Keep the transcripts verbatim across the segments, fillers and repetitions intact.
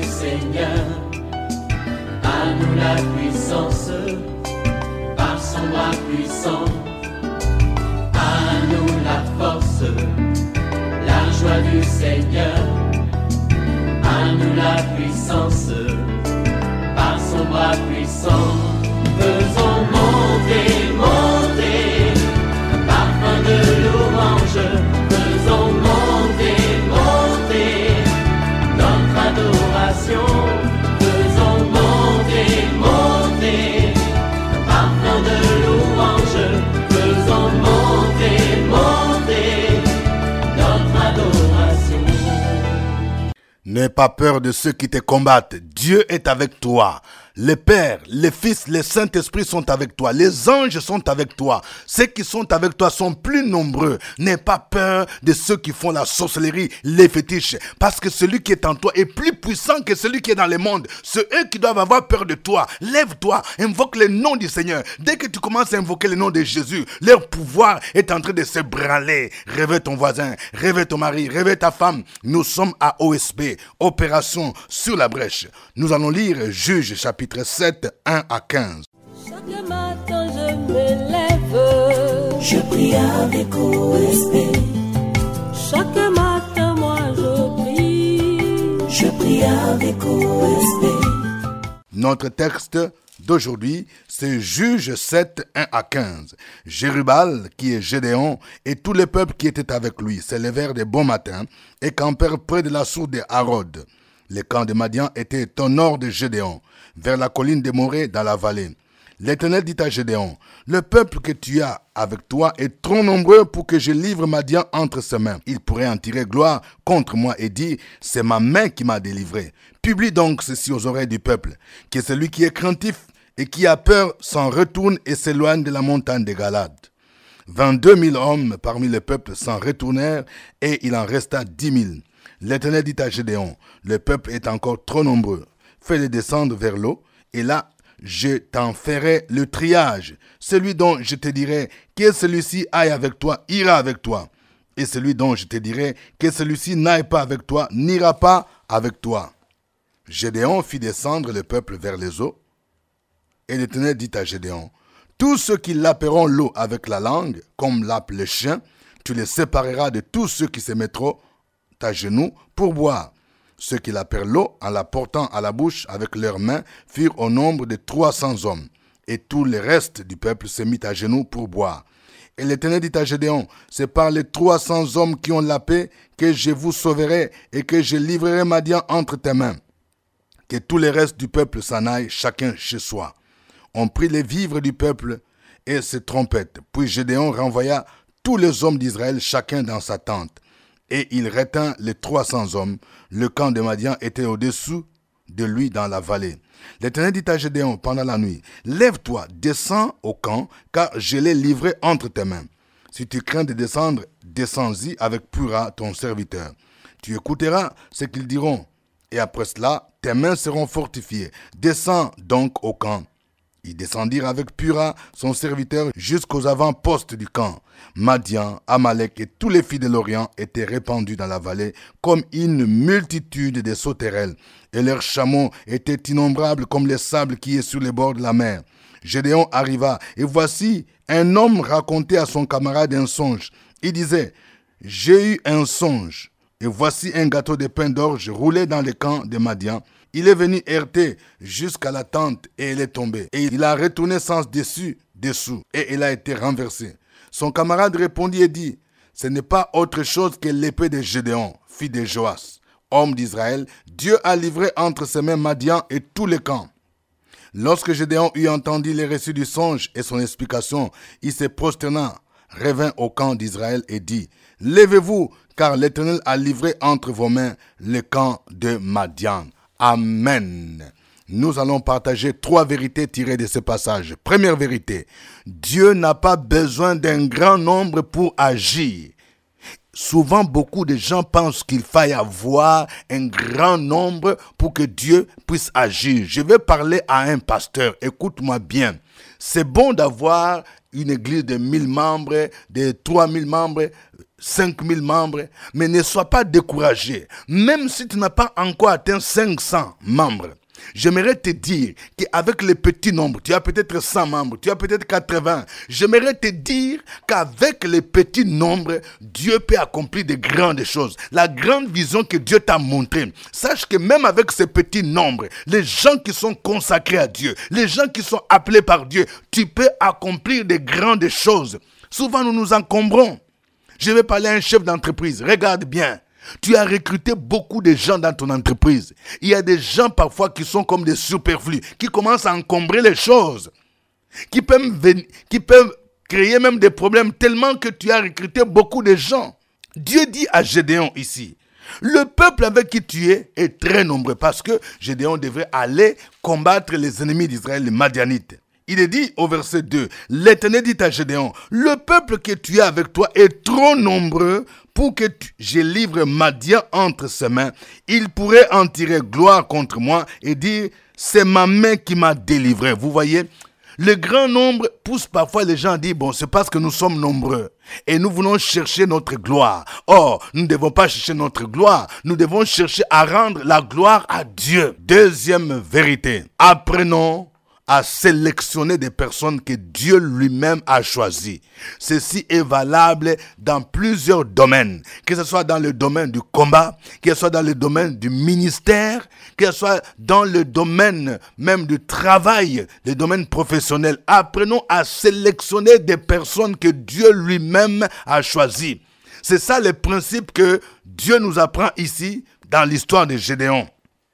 du Seigneur. À nous la puissance, par son bras puissant. À nous la force, la joie du Seigneur. À nous la puissance, par son bras puissant. Faisons monter, monter, un parfum de louange. Faisons monter, monter, notre adoration. Faisons monter, monter, un parfum de louange. Faisons monter, monter, notre adoration. N'aie pas peur de ceux qui te combattent. Dieu est avec toi. Le Père, le Fils, le Saint-Esprit sont avec toi. Les anges sont avec toi. Ceux qui sont avec toi sont plus nombreux. N'aie pas peur de ceux qui font la sorcellerie, les fétiches. Parce que celui qui est en toi est plus puissant que celui qui est dans le monde. C'est eux qui doivent avoir peur de toi. Lève-toi, invoque le nom du Seigneur. Dès que tu commences à invoquer le nom de Jésus, leur pouvoir est en train de se branler. Réveille ton voisin, réveille ton mari, réveille ta femme. Nous sommes à O S B, Opération sur la brèche. Nous allons lire Juge chapitre sept, un à quinze. Chaque matin je me lève, je prie avec O S B. Chaque matin moi je prie, je prie avec O S B. Notre texte d'aujourd'hui, c'est Juge sept, un à quinze. Jérubal, qui est Gédéon, et tout le peuple qui était avec lui s'élevèrent de bon matin et campèrent près de la source de Harod. Le camp de Madian était au nord de Gédéon, vers la colline de Morée dans la vallée. L'Éternel dit à Gédéon, le peuple que tu as avec toi est trop nombreux pour que je livre Madian entre ses mains. Il pourrait en tirer gloire contre moi et dire, c'est ma main qui m'a délivré. Publie donc ceci aux oreilles du peuple, que celui qui est craintif et qui a peur s'en retourne et s'éloigne de la montagne de Galade. vingt-deux mille hommes parmi le peuple s'en retournèrent et il en resta dix mille. L'Éternel dit à Gédéon, le peuple est encore trop nombreux. Fais-les descendre vers l'eau, et là, je t'en ferai le triage. Celui dont je te dirai que celui-ci aille avec toi, ira avec toi. Et celui dont je te dirai que celui-ci n'aille pas avec toi, n'ira pas avec toi. Gédéon fit descendre le peuple vers les eaux, et l'Éternel dit à Gédéon, tous ceux qui laperont l'eau avec la langue, comme lappe le chien, tu les sépareras de tous ceux qui se mettront à genoux pour boire. Ceux qui lapèrent l'eau en la portant à la bouche avec leurs mains furent au nombre de trois cents hommes. Et tout le reste du peuple se mit à genoux pour boire. Et l'Éternel dit à Gédéon, c'est par les trois cents hommes qui ont lapé que je vous sauverai et que je livrerai Madian entre tes mains. Que tout le reste du peuple s'en aille, chacun chez soi. On prit les vivres du peuple et ses trompettes. Puis Gédéon renvoya tous les hommes d'Israël, chacun dans sa tente. Et il retint les trois cents hommes. Le camp de Madian était au-dessous de lui dans la vallée. L'Éternel dit à Gédéon pendant la nuit, lève-toi, descends au camp, car je l'ai livré entre tes mains. Si tu crains de descendre, descends-y avec Pura, ton serviteur. Tu écouteras ce qu'ils diront, et après cela, tes mains seront fortifiées. Descends donc au camp. Ils descendirent avec Pura, son serviteur, jusqu'aux avant-postes du camp. Madian, Amalek et tous les filles de l'Orient étaient répandus dans la vallée comme une multitude de sauterelles, et leurs chameaux étaient innombrables comme les sables qui est sur les bords de la mer. Gédéon arriva, et voici, un homme racontait à son camarade un songe. Il disait, « J'ai eu un songe, et voici un gâteau de pain d'orge roulé dans le camp de Madian. Il est venu heurter jusqu'à la tente et elle est tombée. Et il a retourné sens dessus, dessous, et elle a été renversée. Son camarade répondit et dit, ce n'est pas autre chose que l'épée de Gédéon, fils de Joas, homme d'Israël. Dieu a livré entre ses mains Madian et tous les camps. Lorsque Gédéon eut entendu les récits du songe et son explication, il se prosterna, revint au camp d'Israël et dit, levez-vous, car l'Éternel a livré entre vos mains le camp de Madian. Amen. Nous allons partager trois vérités tirées de ce passage. Première vérité, Dieu n'a pas besoin d'un grand nombre pour agir. Souvent, beaucoup de gens pensent qu'il faille avoir un grand nombre pour que Dieu puisse agir. Je vais parler à un pasteur. Écoute-moi bien. C'est bon d'avoir une église de mille membres, de trois mille membres, cinq mille membres. Mais ne sois pas découragé. Même si tu n'as pas encore atteint cinq cents membres, j'aimerais te dire qu'avec les petits nombres, tu as peut-être cent membres, tu as peut-être quatre-vingts. J'aimerais te dire qu'avec les petits nombres, Dieu peut accomplir de grandes choses. La grande vision que Dieu t'a montrée, sache que même avec ces petits nombres, les gens qui sont consacrés à Dieu, les gens qui sont appelés par Dieu, tu peux accomplir de grandes choses. Souvent, nous nous encombrons. Je vais parler à un chef d'entreprise. Regarde bien. Tu as recruté beaucoup de gens dans ton entreprise. Il y a des gens parfois qui sont comme des superflus, qui commencent à encombrer les choses, qui peuvent, venir, qui peuvent créer même des problèmes tellement que tu as recruté beaucoup de gens. Dieu dit à Gédéon ici, le peuple avec qui tu es est très nombreux parce que Gédéon devrait aller combattre les ennemis d'Israël, les Madianites. Il est dit au verset deux, l'Éternel dit à Gédéon, le peuple que tu as avec toi est trop nombreux pour que tu, je livre Madian entre ses mains. Il pourrait en tirer gloire contre moi et dire, c'est ma main qui m'a délivré. Vous voyez, le grand nombre pousse parfois les gens à dire, bon, c'est parce que nous sommes nombreux et nous voulons chercher notre gloire. Or, nous ne devons pas chercher notre gloire, nous devons chercher à rendre la gloire à Dieu. Deuxième vérité, apprenons à sélectionner des personnes que Dieu lui-même a choisies. Ceci est valable dans plusieurs domaines, que ce soit dans le domaine du combat, que ce soit dans le domaine du ministère, que ce soit dans le domaine même du travail, le domaine professionnel. Apprenons à sélectionner des personnes que Dieu lui-même a choisies. C'est ça le principe que Dieu nous apprend ici dans l'histoire de Gédéon.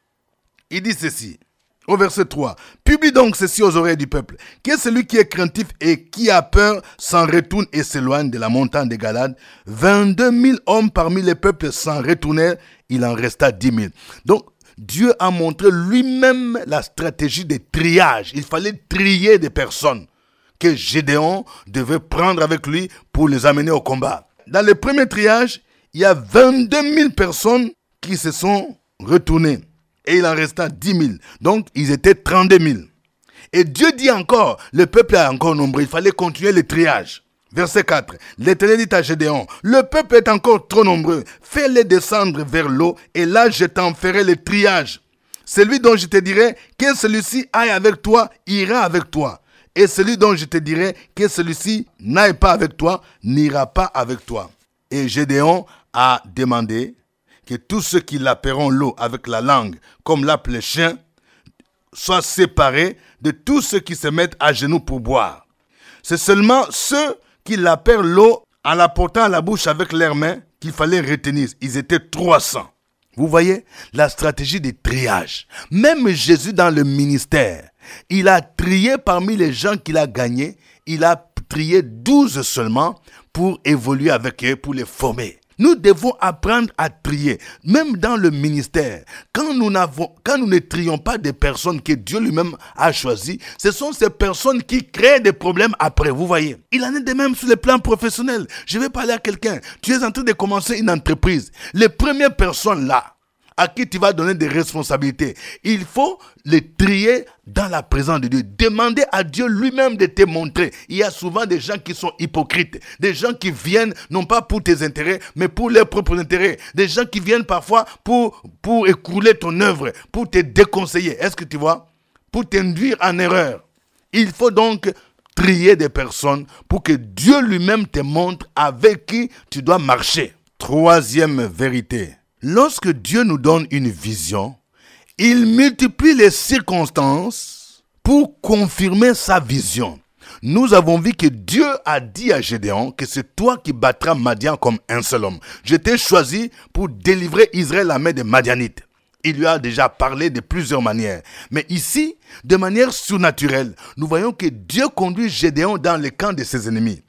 Il dit ceci. Au verset trois, publie donc ceci aux oreilles du peuple, que celui qui est craintif et qui a peur s'en retourne et s'éloigne de la montagne de Galade. vingt-deux mille hommes parmi les peuples s'en retournèrent, il en resta dix mille. Donc, Dieu a montré lui-même la stratégie de triage. Il fallait trier des personnes que Gédéon devait prendre avec lui pour les amener au combat. Dans le premier triage, il y a vingt-deux mille personnes qui se sont retournées. Et il en resta dix mille. Donc, ils étaient trente-deux mille. Et Dieu dit encore, le peuple est encore nombreux. Il fallait continuer le triage. Verset quatre. L'Éternel dit à Gédéon, le peuple est encore trop nombreux. Fais-les descendre vers l'eau et là, je t'en ferai le triage. Celui dont je te dirai que celui-ci aille avec toi, ira avec toi. Et celui dont je te dirai que celui-ci n'aille pas avec toi, n'ira pas avec toi. Et Gédéon a demandé que tous ceux qui lapperont l'eau avec la langue, comme lappe les chiens, soient séparés de tous ceux qui se mettent à genoux pour boire. C'est seulement ceux qui lappèrent l'eau en la portant à la bouche avec leurs mains qu'il fallait retenir. Ils étaient trois cents. Vous voyez la stratégie de triage. Même Jésus dans le ministère, il a trié parmi les gens qu'il a gagnés, il a trié douze seulement pour évoluer avec eux, pour les former. Nous devons apprendre à trier, même dans le ministère. Quand nous, n'avons, quand nous ne trions pas des personnes que Dieu lui-même a choisies, ce sont ces personnes qui créent des problèmes après, vous voyez. Il en est de même sur le plan professionnel. Je vais parler à quelqu'un. Tu es en train de commencer une entreprise. Les premières personnes là, à qui tu vas donner des responsabilités, il faut les trier dans la présence de Dieu. Demander à Dieu lui-même de te montrer. Il y a souvent des gens qui sont hypocrites. Des gens qui viennent, non pas pour tes intérêts, mais pour leurs propres intérêts. Des gens qui viennent parfois pour, pour écrouler ton œuvre, pour te déconseiller. Est-ce que tu vois? Pour t'induire en erreur. Il faut donc trier des personnes pour que Dieu lui-même te montre avec qui tu dois marcher. Troisième vérité. Lorsque Dieu nous donne une vision, il multiplie les circonstances pour confirmer sa vision. Nous avons vu que Dieu a dit à Gédéon que c'est toi qui battras Madian comme un seul homme. Je t'ai choisi pour délivrer Israël de la main des Madianites. Il lui a déjà parlé de plusieurs manières. Mais ici, de manière surnaturelle, nous voyons que Dieu conduit Gédéon dans le camp de ses ennemis.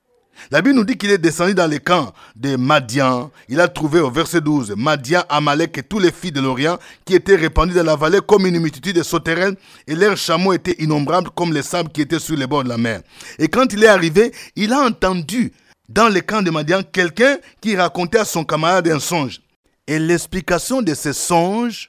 La Bible nous dit qu'il est descendu dans les camps de Madian. Il a trouvé au verset douze, Madian, Amalek et tous les filles de l'Orient qui étaient répandus dans la vallée comme une multitude de sauterelles et leurs chameaux étaient innombrables comme les sables qui étaient sur les bords de la mer. Et quand il est arrivé, il a entendu dans les camps de Madian quelqu'un qui racontait à son camarade un songe. Et l'explication de ce songe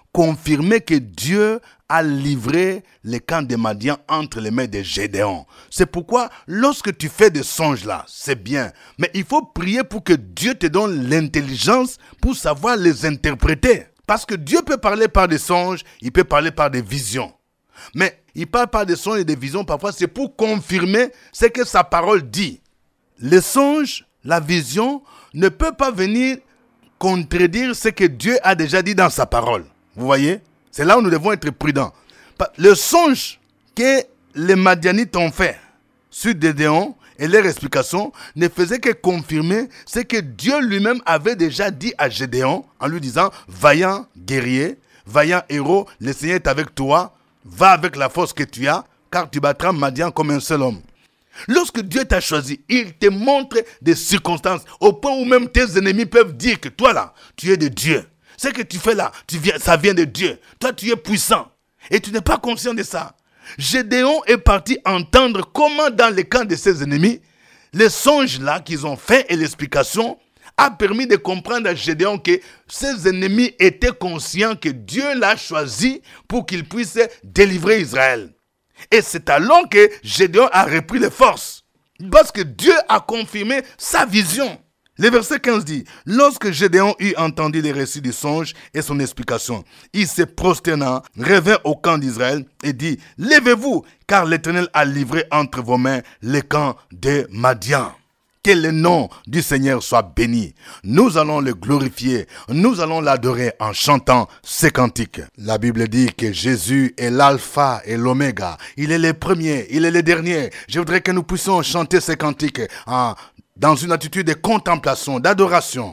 confirmer que Dieu a livré les camps de Madian entre les mains de Gédéon. C'est pourquoi, lorsque tu fais des songes là, c'est bien. Mais il faut prier pour que Dieu te donne l'intelligence pour savoir les interpréter. Parce que Dieu peut parler par des songes, il peut parler par des visions. Mais il parle par des songes et des visions, parfois c'est pour confirmer ce que sa parole dit. Les songes, la vision, ne peut pas venir contredire ce que Dieu a déjà dit dans sa parole. Vous voyez? C'est là où nous devons être prudents. Le songe que les Madianites ont fait sur Gédéon et leur explication ne faisait que confirmer ce que Dieu lui-même avait déjà dit à Gédéon en lui disant « Vaillant guerrier, vaillant héros, le Seigneur est avec toi, va avec la force que tu as, car tu battras Madian comme un seul homme. » Lorsque Dieu t'a choisi, il te montre des circonstances au point où même tes ennemis peuvent dire que toi là, tu es de Dieu. Ce que tu fais là, tu viens, ça vient de Dieu. Toi, tu es puissant. Et tu n'es pas conscient de ça. Gédéon est parti entendre comment dans le camp de ses ennemis, les songes là qu'ils ont fait et l'explication a permis de comprendre à Gédéon que ses ennemis étaient conscients que Dieu l'a choisi pour qu'il puisse délivrer Israël. Et c'est alors que Gédéon a repris les forces. Parce que Dieu a confirmé sa vision. Le verset quinze dit, « Lorsque Gédéon eut entendu les récits du songe et son explication, il se prosterna, revint au camp d'Israël et dit, « Levez-vous, car l'Éternel a livré entre vos mains les camps de Madian. » Que le nom du Seigneur soit béni. Nous allons le glorifier. Nous allons l'adorer en chantant ces cantiques. La Bible dit que Jésus est l'alpha et l'oméga. Il est le premier, il est le dernier. Je voudrais que nous puissions chanter ces cantiques en dans une attitude de contemplation, d'adoration.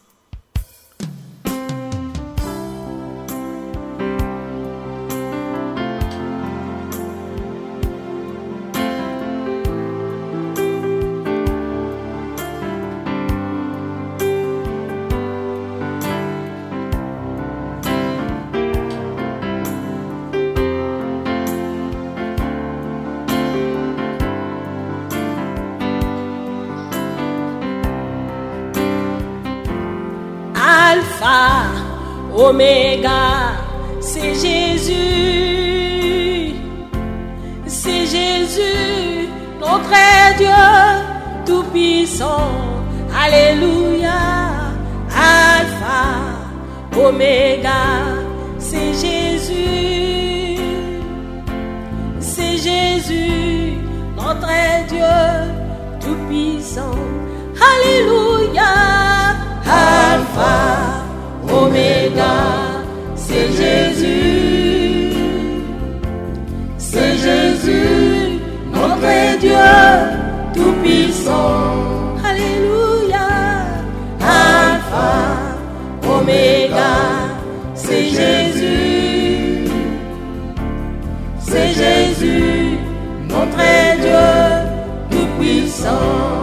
Alpha, Oméga, c'est Jésus, c'est Jésus, notre Dieu tout-puissant, alléluia. Alpha, Oméga, c'est Jésus, c'est Jésus, notre Dieu tout-puissant, alléluia. Alpha, Oméga, c'est Jésus, c'est Jésus, notre Dieu tout-puissant, alléluia. Alpha, Oméga, c'est Jésus, c'est Jésus, notre Dieu tout-puissant.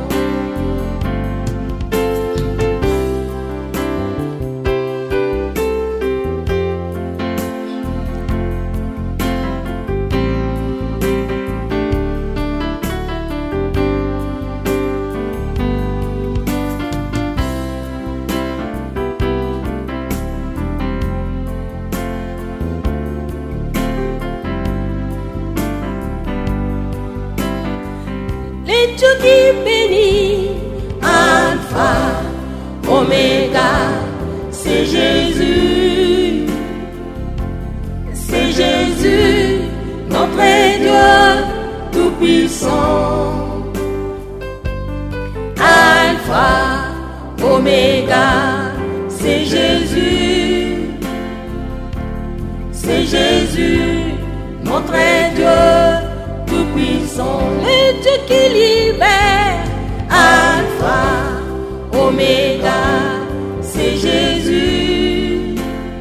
Dieu qui bénit, Alpha, Oméga, c'est Jésus, c'est Jésus, notre Dieu tout-puissant. Alpha, Oméga, c'est Jésus, c'est Jésus, notre Dieu tout-puissant. Le Dieu qui libère, Alpha, Oméga, c'est Jésus,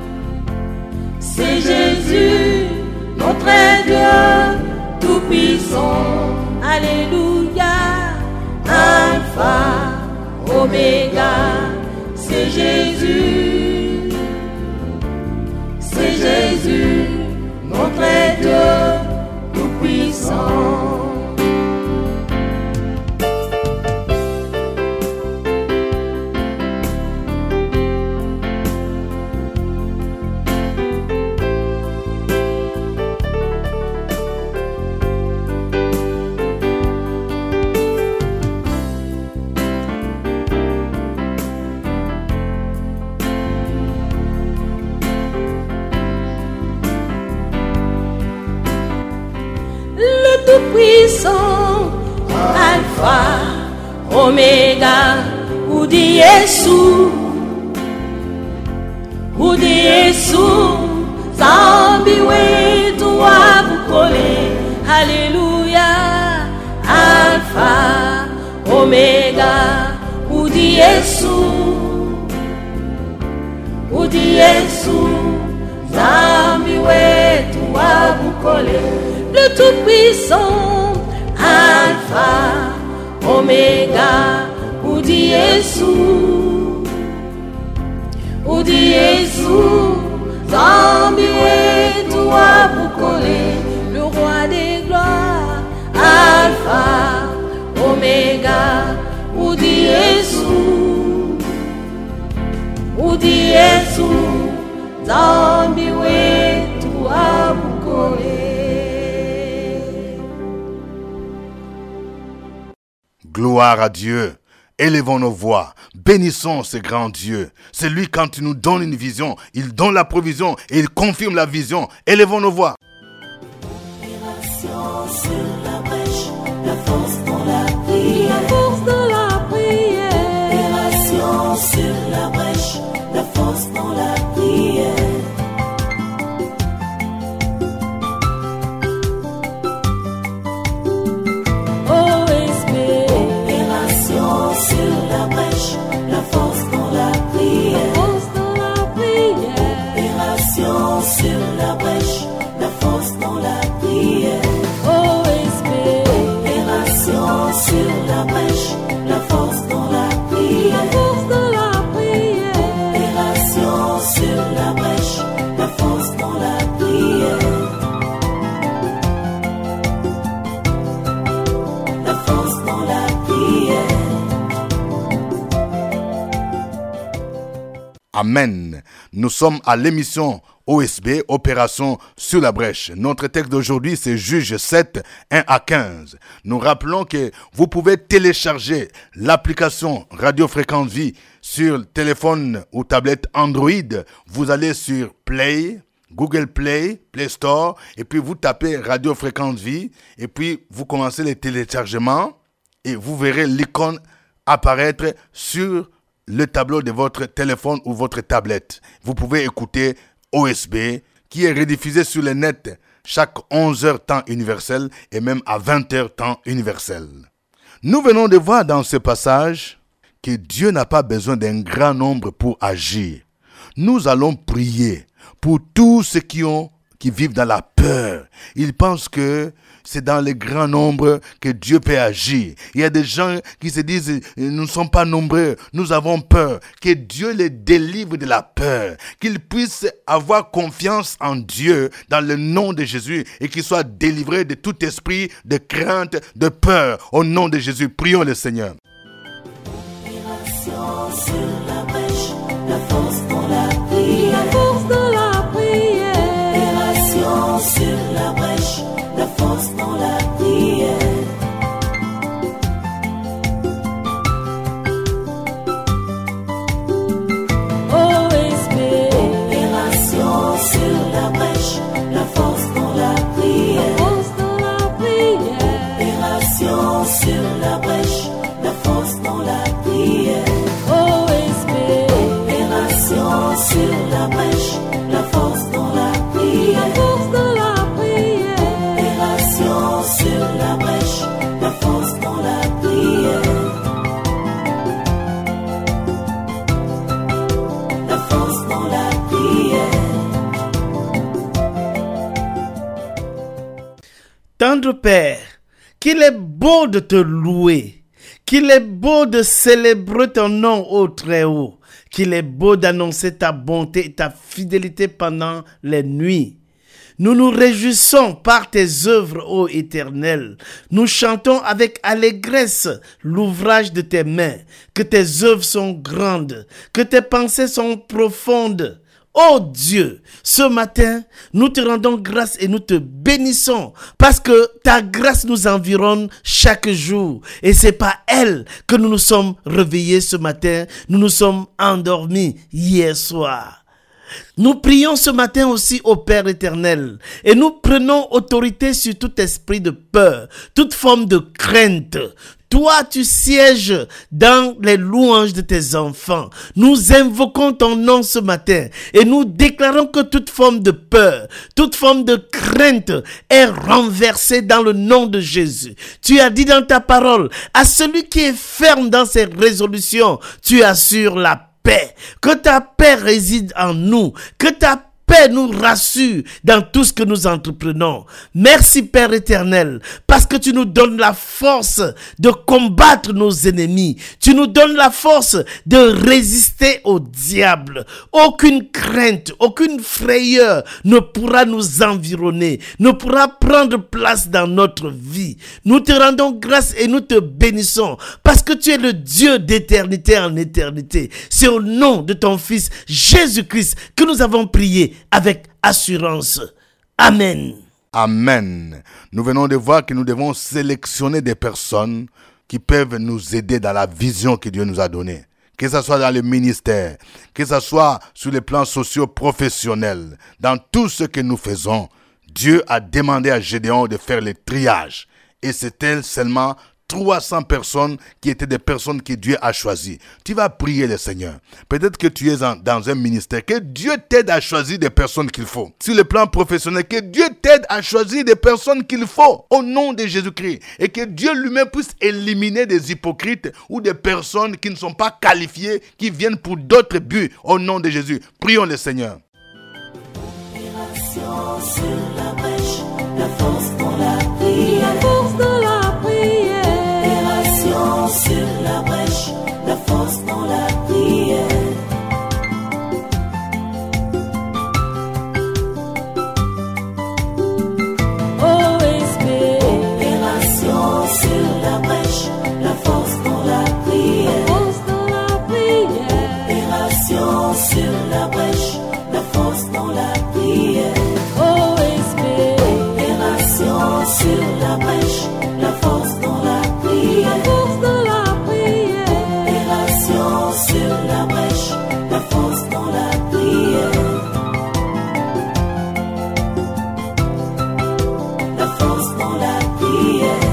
c'est Jésus, notre Dieu tout-puissant, alléluia. Alpha, Oméga, c'est Jésus, c'est Jésus, notre Dieu tout-puissant. tout-puissant, Alpha, Oméga, ou dit Jésus, ou dit Jésus, Zambi wetu wabukole, Alléluia, Alpha, Oméga, ou dit Jésus, ou dit Jésus, Zambi wetu wabukole, le tout-puissant, Alpha, Oméga, ou dit Jésus, ou dit Jésus, Zambi wetu wabukole, le roi des gloires, Alpha, Oméga, ou dit Jésus, ou dit Jésus, Zambi wetu wabukole. Gloire à Dieu. Élevons nos voix, bénissons ce grand Dieu. C'est lui, quand il nous donne une vision, il donne la provision et il confirme la vision. Élevons nos voix. Opération sur la brèche, la force dans la prière. La force dans la prière. Opération sur la brèche, la force dans la prière. La force dans la prière. Opération sur la brèche, la force dans la prière. O S B. Opération sur la brèche, la force dans la prière. La force dans la prière. Opération sur la brèche, la force dans la prière. La force dans la prière. Amen. Nous sommes à l'émission O S B, Opération sur la brèche. Notre texte d'aujourd'hui, c'est Juge sept, un à quinze. Nous rappelons que vous pouvez télécharger l'application Radio Fréquence Vie sur téléphone ou tablette Android. Vous allez sur Play, Google Play, Play Store, et puis vous tapez Radio Fréquence Vie, et puis vous commencez les téléchargements, et vous verrez l'icône apparaître sur le tableau de votre téléphone ou votre tablette. Vous pouvez écouter O S B qui est rediffusé sur le net chaque onze heures temps universel et même à vingt heures temps universel. Nous venons de voir dans ce passage que Dieu n'a pas besoin d'un grand nombre pour agir. Nous allons prier pour tous ceux qui ont qui vivent dans la peur. Ils pensent que c'est dans les grands nombres que Dieu peut agir. Il y a des gens qui se disent, nous ne sommes pas nombreux, nous avons peur. Que Dieu les délivre de la peur. Qu'ils puissent avoir confiance en Dieu dans le nom de Jésus et qu'ils soient délivrés de tout esprit de crainte, de peur. Au nom de Jésus, prions le Seigneur. Opération sur la brèche, la force dans la prière. La force dans la prière. Opération sur la brèche, la force dans la prière. O S B. Opération sur la brèche, la force dans la prière. La force dans la prière. Opération sur la brèche, la force dans la prière. O S B. Opération sur la brèche, la force dans la prière. La force dans la prière. Opération sur la brèche, la force dans la prière. La force dans la prière. Tendre Père, qu'il est beau de te louer, qu'il est beau de célébrer ton nom au Très-Haut, qu'il est beau d'annoncer ta bonté et ta fidélité pendant les nuits. Nous nous réjouissons par tes œuvres, ô Éternel. Nous chantons avec allégresse l'ouvrage de tes mains, que tes œuvres sont grandes, que tes pensées sont profondes. Ô Dieu, ce matin, nous te rendons grâce et nous te bénissons parce que ta grâce nous environne chaque jour. Et c'est par elle que nous nous sommes réveillés ce matin, nous nous sommes endormis hier soir. Nous prions ce matin aussi au Père éternel et nous prenons autorité sur tout esprit de peur, toute forme de crainte. Toi, tu sièges dans les louanges de tes enfants. Nous invoquons ton nom ce matin et nous déclarons que toute forme de peur, toute forme de crainte est renversée dans le nom de Jésus. Tu as dit dans ta parole, à celui qui est ferme dans ses résolutions, tu assures la paix. Que ta paix réside en nous, que ta paix nous rassure dans tout ce que nous entreprenons. Merci Père éternel, parce que tu nous donnes la force de combattre nos ennemis. Tu nous donnes la force de résister au diable. Aucune crainte, aucune frayeur ne pourra nous environner, ne pourra prendre place dans notre vie. Nous te rendons grâce et nous te bénissons, parce que tu es le Dieu d'éternité en éternité. C'est au nom de ton Fils Jésus-Christ que nous avons prié avec assurance. Amen. Amen. Nous venons de voir que nous devons sélectionner des personnes qui peuvent nous aider dans la vision que Dieu nous a donnée. Que ce soit dans le ministère, que ce soit sur les plans sociaux professionnels, dans tout ce que nous faisons, Dieu a demandé à Gédéon de faire le triage. Et c'était seulement trois cents personnes qui étaient des personnes que Dieu a choisies. Tu vas prier le Seigneur. Peut-être que tu es en, dans un ministère, que Dieu t'aide à choisir des personnes qu'il faut. Sur le plan professionnel, que Dieu t'aide à choisir des personnes qu'il faut au nom de Jésus-Christ. Et que Dieu lui-même puisse éliminer des hypocrites ou des personnes qui ne sont pas qualifiées, qui viennent pour d'autres buts au nom de Jésus. Prions le Seigneur. Opération sur la brèche, la force pour la prière. La force dans la prière. Opération sur la brèche, la force dans la prière. O S P. Opération sur la brèche, la force dans la prière. Force dans la prière. Opération sur la brèche, la force dans la prière. O S P. Opération sur la brèche, la force dans la prière. La force dans la prière. Opération sur la brèche, la force dans la prière. La force dans la prière.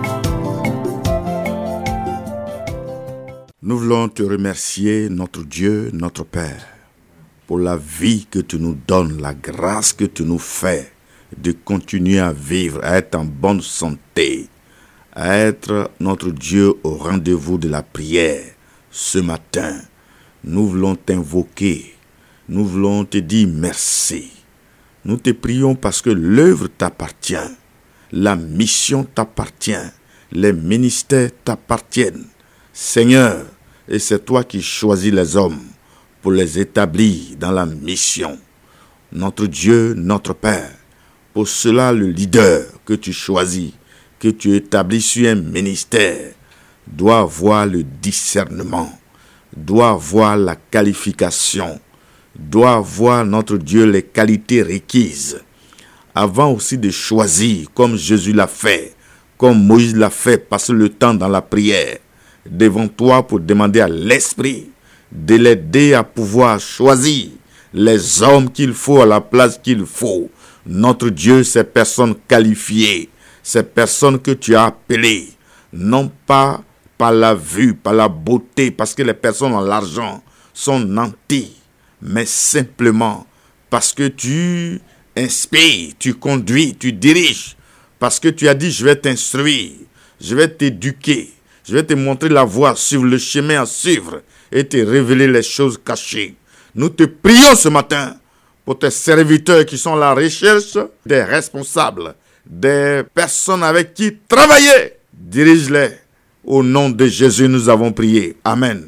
Nous voulons te remercier, notre Dieu, notre Père, pour la vie que tu nous donnes, la grâce que tu nous fais de continuer à vivre, à être en bonne santé, à être notre Dieu au rendez-vous de la prière. Ce matin, nous voulons t'invoquer, nous voulons te dire merci. Nous te prions parce que l'œuvre t'appartient, la mission t'appartient, les ministères t'appartiennent. Seigneur, et c'est toi qui choisis les hommes pour les établir dans la mission. Notre Dieu, notre Père, pour cela le leader que tu choisis, que tu établis sur un ministère, doit avoir le discernement, doit avoir la qualification, doit avoir, notre Dieu, les qualités requises. Avant aussi de choisir, comme Jésus l'a fait, comme Moïse l'a fait, passer le temps dans la prière, devant toi pour demander à l'Esprit de l'aider à pouvoir choisir les hommes qu'il faut à la place qu'il faut. Notre Dieu, ces personnes qualifiées, ces personnes que tu as appelées, non pas par la vue, par la beauté, parce que les personnes ont l'argent sont nantis, mais simplement parce que tu inspires, tu conduis, tu diriges, parce que tu as dit, je vais t'instruire, je vais t'éduquer, je vais te montrer la voie, suivre le chemin à suivre et te révéler les choses cachées. Nous te prions ce matin pour tes serviteurs qui sont à la recherche des responsables, des personnes avec qui travailler. Dirige-les. Au nom de Jésus, nous avons prié. Amen.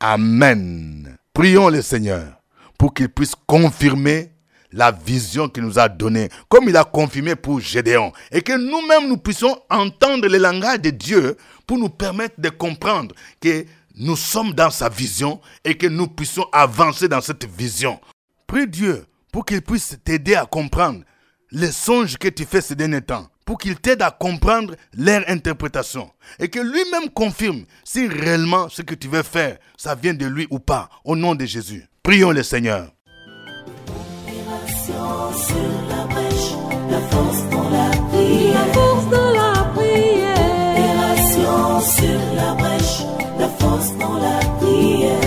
Amen. Prions le Seigneur pour qu'il puisse confirmer la vision qu'il nous a donnée, comme il a confirmé pour Gédéon, et que nous-mêmes nous puissions entendre le langage de Dieu pour nous permettre de comprendre que nous sommes dans sa vision et que nous puissions avancer dans cette vision. Prie Dieu pour qu'il puisse t'aider à comprendre les songes que tu fais ces derniers temps, pour qu'il t'aide à comprendre leur interprétation et que lui-même confirme si réellement ce que tu veux faire, ça vient de lui ou pas, au nom de Jésus. Prions le Seigneur. la force dans la prière, la force dans la prière. opération sur la brèche, la force dans la prière.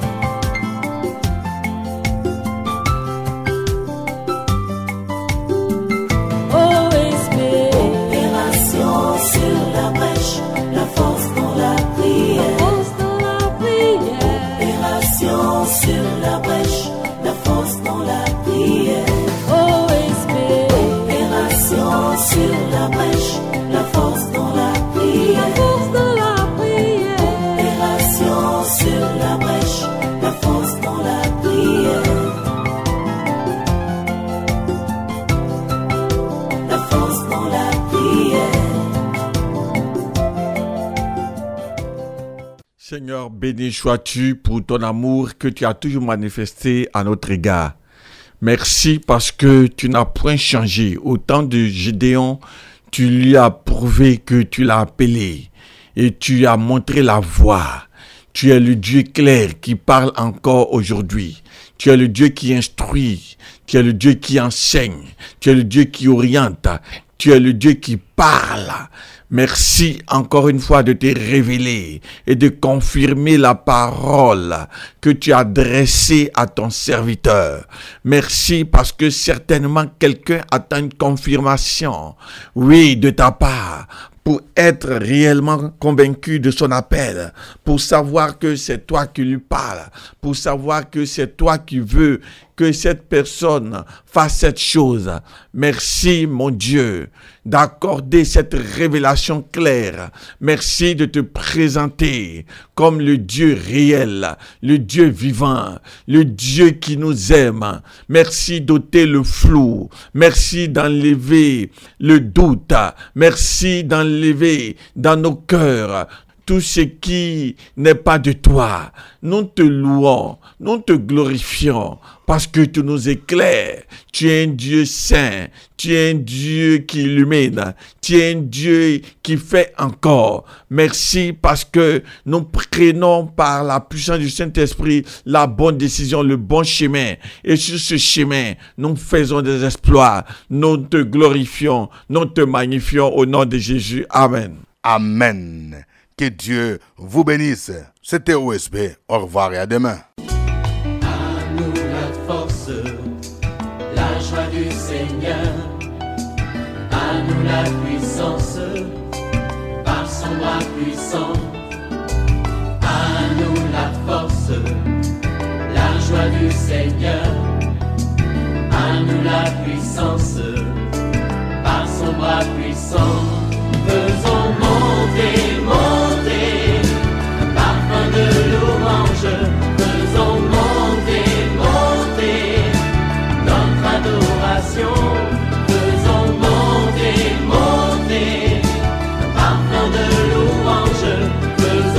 O S B, Opération sur la brèche, la force dans la prière, force dans la prière. opération sur la brèche, la force dans la prière. O S B, Opération sur la brèche, la force dans la prière, force dans la prière. opération sur la brèche, la force dans la prière, la force dans la prière. Seigneur, béni sois-tu pour ton amour que tu as toujours manifesté à notre égard. Merci parce que tu n'as point changé. Au temps de Gédéon, tu lui as prouvé que tu l'as appelé et tu as montré la voie. Tu es le Dieu clair qui parle encore aujourd'hui. Tu es le Dieu qui instruit. Tu es le Dieu qui enseigne. Tu es le Dieu qui oriente. Tu es le Dieu qui parle. Merci encore une fois de te révéler et de confirmer la parole que tu as adressée à ton serviteur. Merci parce que certainement quelqu'un attend une confirmation, oui, de ta part, pour être réellement convaincu de son appel, pour savoir que c'est toi qui lui parles, pour savoir que c'est toi qui veux que cette personne fasse cette chose. Merci, mon Dieu, d'accorder cette révélation claire. Merci de te présenter comme le Dieu réel, le Dieu vivant, le Dieu qui nous aime. Merci d'ôter le flou. Merci d'enlever le doute. Merci d'enlever dans nos cœurs tout ce qui n'est pas de toi. Nous te louons, nous te glorifions parce que tu nous éclaires. Tu es un Dieu saint, tu es un Dieu qui illumine, tu es un Dieu qui fait encore. Merci parce que nous prenons par la puissance du Saint-Esprit la bonne décision, le bon chemin. Et sur ce chemin, nous faisons des exploits. Nous te glorifions, nous te magnifions au nom de Jésus. Amen. Amen. Que Dieu vous bénisse. C'était O S B. Au revoir et à demain. À nous la force, la joie du Seigneur. À nous la puissance, par son bras puissant. À nous la force, la joie du Seigneur. À nous la puissance, par son bras puissant. Faisons monter, monter, un parfum de louange. Faisons monter, monter, notre adoration. Faisons monter, monter, un parfum de louange. Faisons